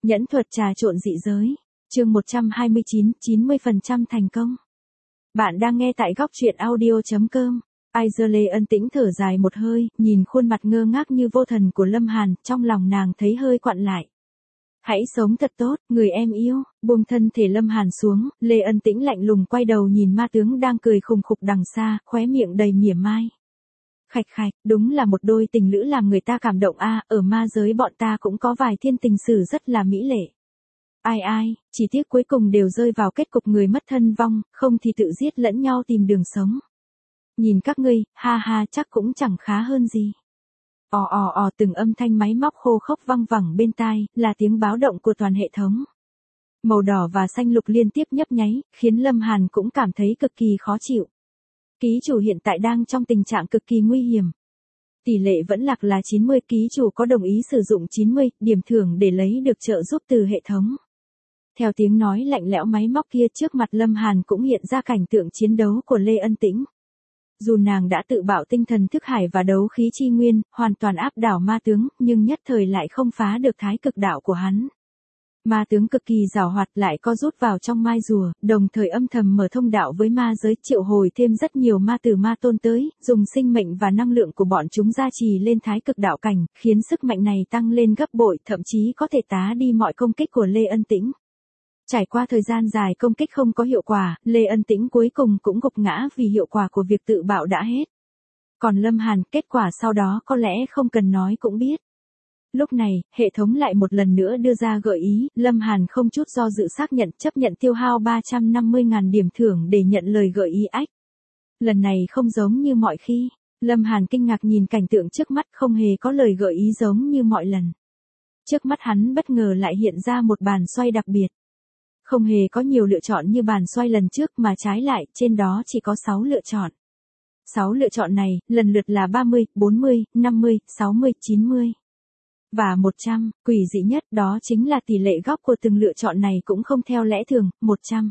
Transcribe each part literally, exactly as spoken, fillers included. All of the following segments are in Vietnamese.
Nhẫn thuật trà trộn dị giới. Chương một trăm hai mươi chín, chín mươi phần trăm thành công. Bạn đang nghe tại góc truyện audio chấm com. Aisley ân tĩnh thở dài một hơi, nhìn khuôn mặt ngơ ngác như vô thần của Lâm Hàn, trong lòng nàng thấy hơi quặn lại. Hãy sống thật tốt, người em yêu. Buông thân thể Lâm Hàn xuống, Lê Ân Tĩnh lạnh lùng quay đầu nhìn ma tướng đang cười khùng khục đằng xa, khóe miệng đầy mỉa mai. Khạch khạch, đúng là một đôi tình lữ làm người ta cảm động a, ở ma giới bọn ta cũng có vài thiên tình sử rất là mỹ lệ. Ai ai, chỉ tiếc cuối cùng đều rơi vào kết cục người mất thân vong, không thì tự giết lẫn nhau tìm đường sống. Nhìn các ngươi, ha ha, chắc cũng chẳng khá hơn gì. Ò ò ò, từng âm thanh máy móc khô khốc văng vẳng bên tai, là tiếng báo động của toàn hệ thống. Màu đỏ và xanh lục liên tiếp nhấp nháy, khiến Lâm Hàn cũng cảm thấy cực kỳ khó chịu. Ký chủ hiện tại đang trong tình trạng cực kỳ nguy hiểm. Tỷ lệ vẫn lạc là chín mươi, ký chủ có đồng ý sử dụng chín mươi điểm thưởng để lấy được trợ giúp từ hệ thống. Theo tiếng nói lạnh lẽo máy móc kia, trước mặt Lâm Hàn cũng hiện ra cảnh tượng chiến đấu của Lê Ân Tĩnh. Dù nàng đã tự bạo tinh thần thức hải và đấu khí chi nguyên, hoàn toàn áp đảo ma tướng, nhưng nhất thời lại không phá được thái cực đạo của hắn. Ma tướng cực kỳ giàu hoạt lại co rút vào trong mai rùa, đồng thời âm thầm mở thông đạo với ma giới, triệu hồi thêm rất nhiều ma tử ma tôn tới, dùng sinh mệnh và năng lượng của bọn chúng gia trì lên thái cực đạo cảnh, khiến sức mạnh này tăng lên gấp bội, thậm chí có thể tá đi mọi công kích của Lê Ân Tĩnh. Trải qua thời gian dài công kích không có hiệu quả, Lê Ân Tĩnh cuối cùng cũng gục ngã vì hiệu quả của việc tự bạo đã hết. Còn Lâm Hàn, kết quả sau đó có lẽ không cần nói cũng biết. Lúc này, hệ thống lại một lần nữa đưa ra gợi ý, Lâm Hàn không chút do dự xác nhận, chấp nhận tiêu hao ba trăm năm mươi nghìn điểm thưởng để nhận lời gợi ý ách. Lần này không giống như mọi khi, Lâm Hàn kinh ngạc nhìn cảnh tượng trước mắt, không hề có lời gợi ý giống như mọi lần. Trước mắt hắn bất ngờ lại hiện ra một bàn xoay đặc biệt. Không hề có nhiều lựa chọn như bàn xoay lần trước mà trái lại, trên đó chỉ có sáu lựa chọn. sáu lựa chọn này, lần lượt là ba mươi, bốn mươi, năm mươi, sáu mươi, chín mươi. Và một trăm, quỷ dị nhất đó chính là tỷ lệ góc của từng lựa chọn này cũng không theo lẽ thường, một trăm.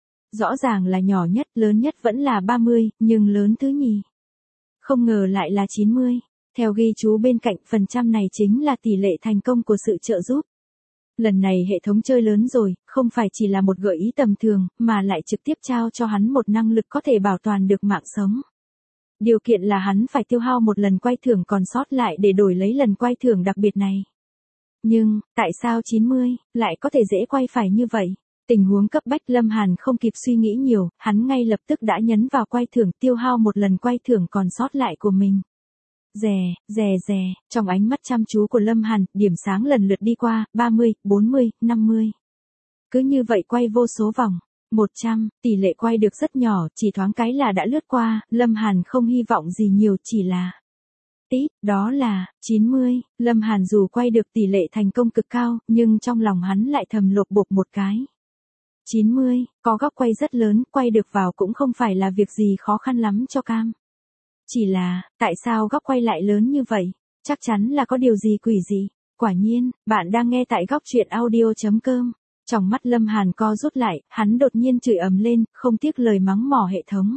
Rõ ràng là nhỏ nhất, lớn nhất vẫn là ba mươi, nhưng lớn thứ nhì. Không ngờ lại là chín mươi. Theo ghi chú bên cạnh, phần trăm này chính là tỷ lệ thành công của sự trợ giúp. Lần này hệ thống chơi lớn rồi, không phải chỉ là một gợi ý tầm thường, mà lại trực tiếp trao cho hắn một năng lực có thể bảo toàn được mạng sống. Điều kiện là hắn phải tiêu hao một lần quay thưởng còn sót lại để đổi lấy lần quay thưởng đặc biệt này. Nhưng, tại sao chín mươi, lại có thể dễ quay phải như vậy? Tình huống cấp bách, Lâm Hàn không kịp suy nghĩ nhiều, hắn ngay lập tức đã nhấn vào quay thưởng, tiêu hao một lần quay thưởng còn sót lại của mình. Rè, rè rè, trong ánh mắt chăm chú của Lâm Hàn, điểm sáng lần lượt đi qua, ba mươi, bốn mươi, năm mươi. Cứ như vậy quay vô số vòng. một trăm, tỷ lệ quay được rất nhỏ, chỉ thoáng cái là đã lướt qua, Lâm Hàn không hy vọng gì nhiều, chỉ là tít, đó là chín mươi. Lâm Hàn dù quay được tỷ lệ thành công cực cao, nhưng trong lòng hắn lại thầm lột bột một cái. chín mươi, có góc quay rất lớn, quay được vào cũng không phải là việc gì khó khăn lắm cho cam. Chỉ là, tại sao góc quay lại lớn như vậy? Chắc chắn là có điều gì quỷ dị. Quả nhiên, bạn đang nghe tại góc truyện audio chấm com. Trong mắt Lâm Hàn co rút lại, hắn đột nhiên chửi ầm lên, không tiếc lời mắng mỏ hệ thống.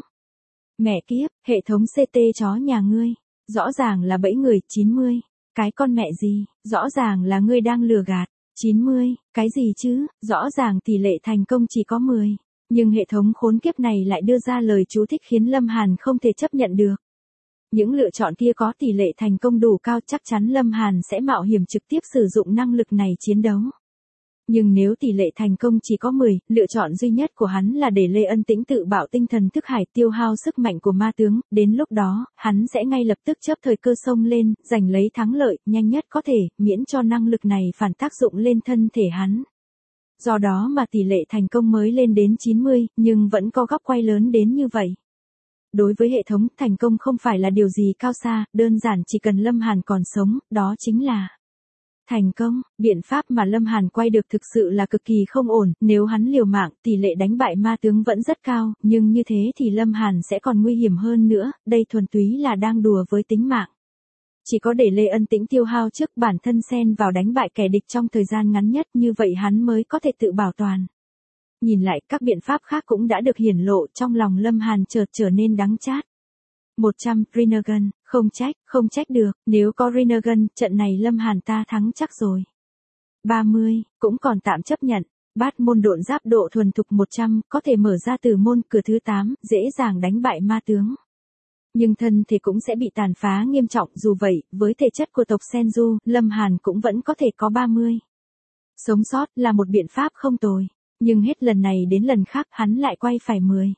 Mẹ kiếp, hệ thống xê tê chó nhà ngươi. Rõ ràng là bẫy người, chín mươi. Cái con mẹ gì, rõ ràng là ngươi đang lừa gạt. chín mươi, cái gì chứ, rõ ràng tỷ lệ thành công chỉ có mười. Nhưng hệ thống khốn kiếp này lại đưa ra lời chú thích khiến Lâm Hàn không thể chấp nhận được. Những lựa chọn kia có tỷ lệ thành công đủ cao, chắc chắn Lâm Hàn sẽ mạo hiểm trực tiếp sử dụng năng lực này chiến đấu. Nhưng nếu tỷ lệ thành công chỉ có mười, lựa chọn duy nhất của hắn là để Lê Ân Tĩnh tự bạo tinh thần thức hải, tiêu hao sức mạnh của ma tướng, đến lúc đó, hắn sẽ ngay lập tức chớp thời cơ xông lên, giành lấy thắng lợi, nhanh nhất có thể, miễn cho năng lực này phản tác dụng lên thân thể hắn. Do đó mà tỷ lệ thành công mới lên đến chín mươi, nhưng vẫn có góc quay lớn đến như vậy. Đối với hệ thống, thành công không phải là điều gì cao xa, đơn giản chỉ cần Lâm Hàn còn sống, đó chính là thành công. Biện pháp mà Lâm Hàn quay được thực sự là cực kỳ không ổn, nếu hắn liều mạng, tỷ lệ đánh bại ma tướng vẫn rất cao, nhưng như thế thì Lâm Hàn sẽ còn nguy hiểm hơn nữa, đây thuần túy là đang đùa với tính mạng. Chỉ có để Lê Ân Tĩnh tiêu hao trước bản thân xen vào đánh bại kẻ địch trong thời gian ngắn nhất, như vậy hắn mới có thể tự bảo toàn. Nhìn lại, các biện pháp khác cũng đã được hiển lộ, trong lòng Lâm Hàn chợt trở nên đắng chát. một trăm, Rinnegan, không trách, không trách được, nếu có Rinnegan, trận này Lâm Hàn ta thắng chắc rồi. ba mươi, cũng còn tạm chấp nhận. Bát môn độn giáp độ thuần thục một trăm, có thể mở ra từ môn cửa thứ tám, dễ dàng đánh bại ma tướng. Nhưng thân thể cũng sẽ bị tàn phá nghiêm trọng, dù vậy, với thể chất của tộc Senju, Lâm Hàn cũng vẫn có thể có ba mươi. Sống sót là một biện pháp không tồi, nhưng hết lần này đến lần khác hắn lại quay phải mười.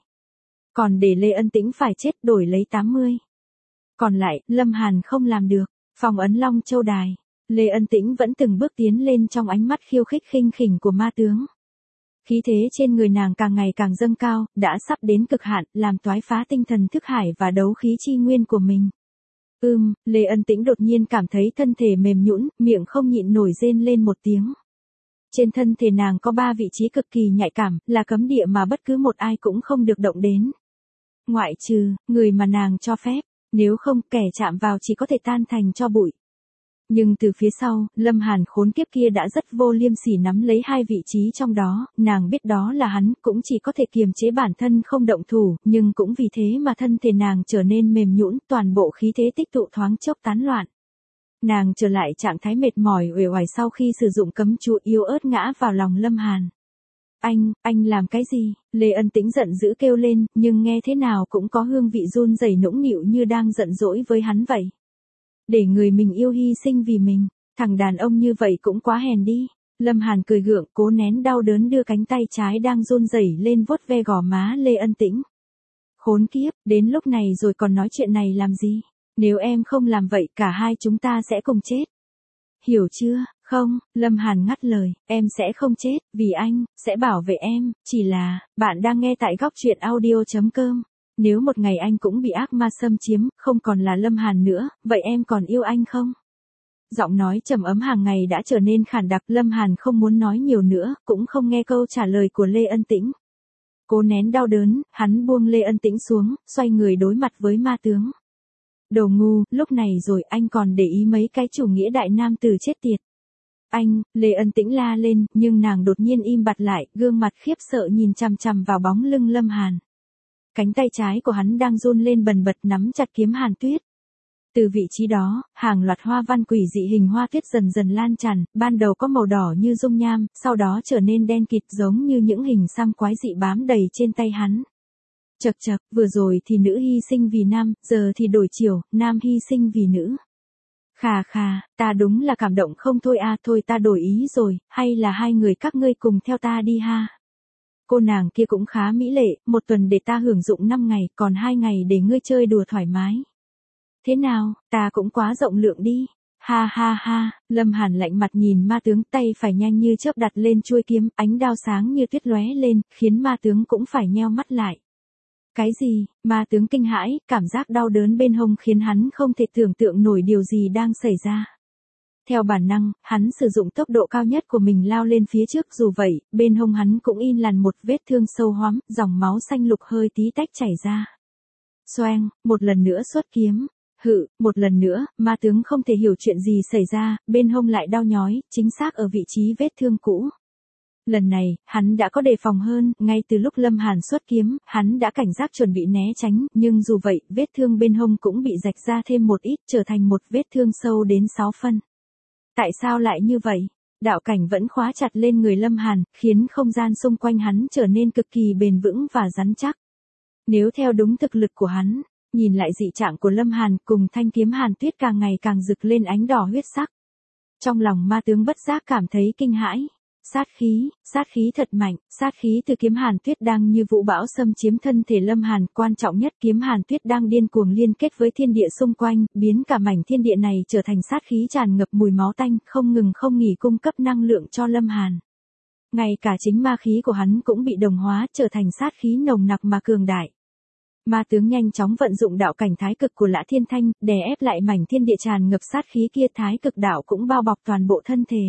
Còn để Lê Ân Tĩnh phải chết đổi lấy tám mươi. Còn lại, Lâm Hàn không làm được. Phong ấn Long Châu Đài. Lê Ân Tĩnh vẫn từng bước tiến lên trong ánh mắt khiêu khích khinh khỉnh của ma tướng. Khí thế trên người nàng càng ngày càng dâng cao, đã sắp đến cực hạn, làm toái phá tinh thần thức hải và đấu khí chi nguyên của mình. Ưm, Lê Ân Tĩnh đột nhiên cảm thấy thân thể mềm nhũn, miệng không nhịn nổi rên lên một tiếng. Trên thân thể nàng có ba vị trí cực kỳ nhạy cảm, là cấm địa mà bất cứ một ai cũng không được động đến. Ngoại trừ, người mà nàng cho phép, nếu không kẻ chạm vào chỉ có thể tan thành tro bụi. Nhưng từ phía sau, Lâm Hàn khốn kiếp kia đã rất vô liêm sỉ nắm lấy hai vị trí trong đó, nàng biết đó là hắn, cũng chỉ có thể kiềm chế bản thân không động thủ, nhưng cũng vì thế mà thân thể nàng trở nên mềm nhũn, toàn bộ khí thế tích tụ thoáng chốc tán loạn. Nàng trở lại trạng thái mệt mỏi uể oải sau khi sử dụng cấm chú yếu ớt ngã vào lòng Lâm Hàn. Anh, anh làm cái gì? Lê Ân Tĩnh giận dữ kêu lên, nhưng nghe thế nào cũng có hương vị run rẩy nũng nịu như đang giận dỗi với hắn vậy. Để người mình yêu hy sinh vì mình, thằng đàn ông như vậy cũng quá hèn đi. Lâm Hàn cười gượng, cố nén đau đớn đưa cánh tay trái đang run rẩy lên vuốt ve gò má Lê Ân Tĩnh. Khốn kiếp, đến lúc này rồi còn nói chuyện này làm gì? Nếu em không làm vậy cả hai chúng ta sẽ cùng chết. Hiểu chưa? Không, Lâm Hàn ngắt lời, em sẽ không chết, vì anh, sẽ bảo vệ em, chỉ là, bạn đang nghe tại góc truyện audio chấm com. Nếu một ngày anh cũng bị ác ma xâm chiếm, không còn là Lâm Hàn nữa, vậy em còn yêu anh không? Giọng nói trầm ấm hàng ngày đã trở nên khản đặc, Lâm Hàn không muốn nói nhiều nữa, cũng không nghe câu trả lời của Lê Ân Tĩnh. Cố nén đau đớn, hắn buông Lê Ân Tĩnh xuống, xoay người đối mặt với ma tướng. Đồ ngu, lúc này rồi anh còn để ý mấy cái chủ nghĩa đại nam tử chết tiệt. Anh, Lê Ân Tĩnh la lên, nhưng nàng đột nhiên im bặt lại, gương mặt khiếp sợ nhìn chằm chằm vào bóng lưng Lâm Hàn. Cánh tay trái của hắn đang run lên bần bật nắm chặt kiếm hàn tuyết. Từ vị trí đó, hàng loạt hoa văn quỷ dị hình hoa tuyết dần dần lan tràn, ban đầu có màu đỏ như dung nham, sau đó trở nên đen kịt giống như những hình xăm quái dị bám đầy trên tay hắn. Chậc chậc, vừa rồi thì nữ hy sinh vì nam, giờ thì đổi chiều, nam hy sinh vì nữ. Khà khà, ta đúng là cảm động không thôi à, thôi ta đổi ý rồi, hay là hai người các ngươi cùng theo ta đi ha. Cô nàng kia cũng khá mỹ lệ, một tuần để ta hưởng dụng năm ngày, còn hai ngày để ngươi chơi đùa thoải mái. Thế nào, ta cũng quá rộng lượng đi. Ha ha ha, Lâm Hàn lạnh mặt nhìn ma tướng, tay phải nhanh như chớp đặt lên chuôi kiếm, ánh đao sáng như tuyết lóe lên, khiến ma tướng cũng phải nheo mắt lại. Cái gì? Ma tướng kinh hãi, cảm giác đau đớn bên hông khiến hắn không thể tưởng tượng nổi điều gì đang xảy ra. Theo bản năng, hắn sử dụng tốc độ cao nhất của mình lao lên phía trước, dù vậy, bên hông hắn cũng in lằn một vết thương sâu hoắm, dòng máu xanh lục hơi tí tách chảy ra. Xoeng, một lần nữa xuất kiếm. Hự, một lần nữa, ma tướng không thể hiểu chuyện gì xảy ra, bên hông lại đau nhói, chính xác ở vị trí vết thương cũ. Lần này, hắn đã có đề phòng hơn, ngay từ lúc Lâm Hàn xuất kiếm, hắn đã cảnh giác chuẩn bị né tránh, nhưng dù vậy, vết thương bên hông cũng bị rạch ra thêm một ít, trở thành một vết thương sâu đến sáu phân. Tại sao lại như vậy? Đạo cảnh vẫn khóa chặt lên người Lâm Hàn, khiến không gian xung quanh hắn trở nên cực kỳ bền vững và rắn chắc. Nếu theo đúng thực lực của hắn, nhìn lại dị trạng của Lâm Hàn cùng thanh kiếm hàn tuyết càng ngày càng rực lên ánh đỏ huyết sắc. Trong lòng ma tướng bất giác cảm thấy kinh hãi. Sát khí, sát khí thật mạnh, sát khí từ kiếm hàn tuyết đang như vũ bão xâm chiếm thân thể Lâm Hàn, quan trọng nhất kiếm hàn tuyết đang điên cuồng liên kết với thiên địa xung quanh, biến cả mảnh thiên địa này trở thành sát khí tràn ngập mùi máu tanh, không ngừng không nghỉ cung cấp năng lượng cho Lâm Hàn. Ngay cả chính ma khí của hắn cũng bị đồng hóa, trở thành sát khí nồng nặc mà cường đại. Ma tướng nhanh chóng vận dụng đạo cảnh thái cực của Lã Thiên Thanh, đè ép lại mảnh thiên địa tràn ngập sát khí kia, thái cực đạo cũng bao bọc toàn bộ thân thể.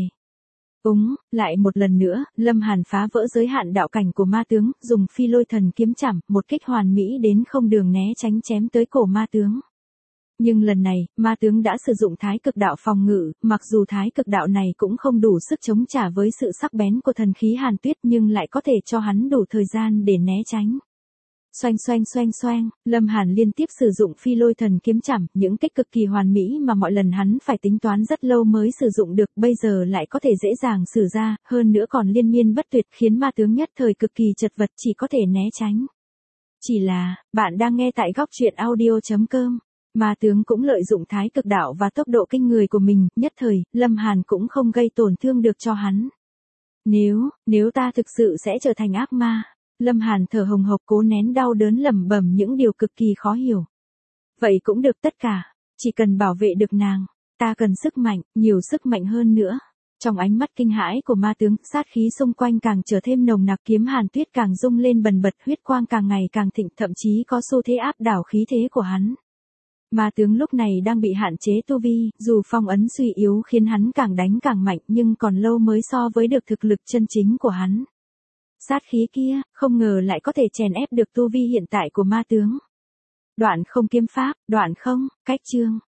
Úng, lại một lần nữa, Lâm Hàn phá vỡ giới hạn đạo cảnh của ma tướng, dùng phi lôi thần kiếm chảm, một kích hoàn mỹ đến không đường né tránh chém tới cổ ma tướng. Nhưng lần này, ma tướng đã sử dụng thái cực đạo phòng ngự, mặc dù thái cực đạo này cũng không đủ sức chống trả với sự sắc bén của thần khí hàn tuyết, nhưng lại có thể cho hắn đủ thời gian để né tránh. Xoanh xoanh xoanh xoanh, Lâm Hàn liên tiếp sử dụng phi lôi thần kiếm chảm, những kích cực kỳ hoàn mỹ mà mọi lần hắn phải tính toán rất lâu mới sử dụng được, bây giờ lại có thể dễ dàng sử ra, hơn nữa còn liên miên bất tuyệt, khiến ma tướng nhất thời cực kỳ chật vật, chỉ có thể né tránh. Chỉ là, bạn đang nghe tại góc truyện audio chấm com. Ma tướng cũng lợi dụng thái cực đạo và tốc độ kinh người của mình, nhất thời, Lâm Hàn cũng không gây tổn thương được cho hắn. Nếu, nếu ta thực sự sẽ trở thành ác ma. Lâm Hàn thở hồng hộc cố nén đau đớn lẩm bẩm những điều cực kỳ khó hiểu. Vậy cũng được tất cả, chỉ cần bảo vệ được nàng, ta cần sức mạnh, nhiều sức mạnh hơn nữa. Trong ánh mắt kinh hãi của ma tướng, sát khí xung quanh càng trở thêm nồng nặc, kiếm Hàn Tuyết càng rung lên bần bật, huyết quang càng ngày càng thịnh, thậm chí có xu thế áp đảo khí thế của hắn. Ma tướng lúc này đang bị hạn chế tu vi, dù phong ấn suy yếu khiến hắn càng đánh càng mạnh nhưng còn lâu mới so với được thực lực chân chính của hắn. Sát khí kia, không ngờ lại có thể chèn ép được tu vi hiện tại của ma tướng. Đoạn không kiếm pháp, đoạn không, cách chương.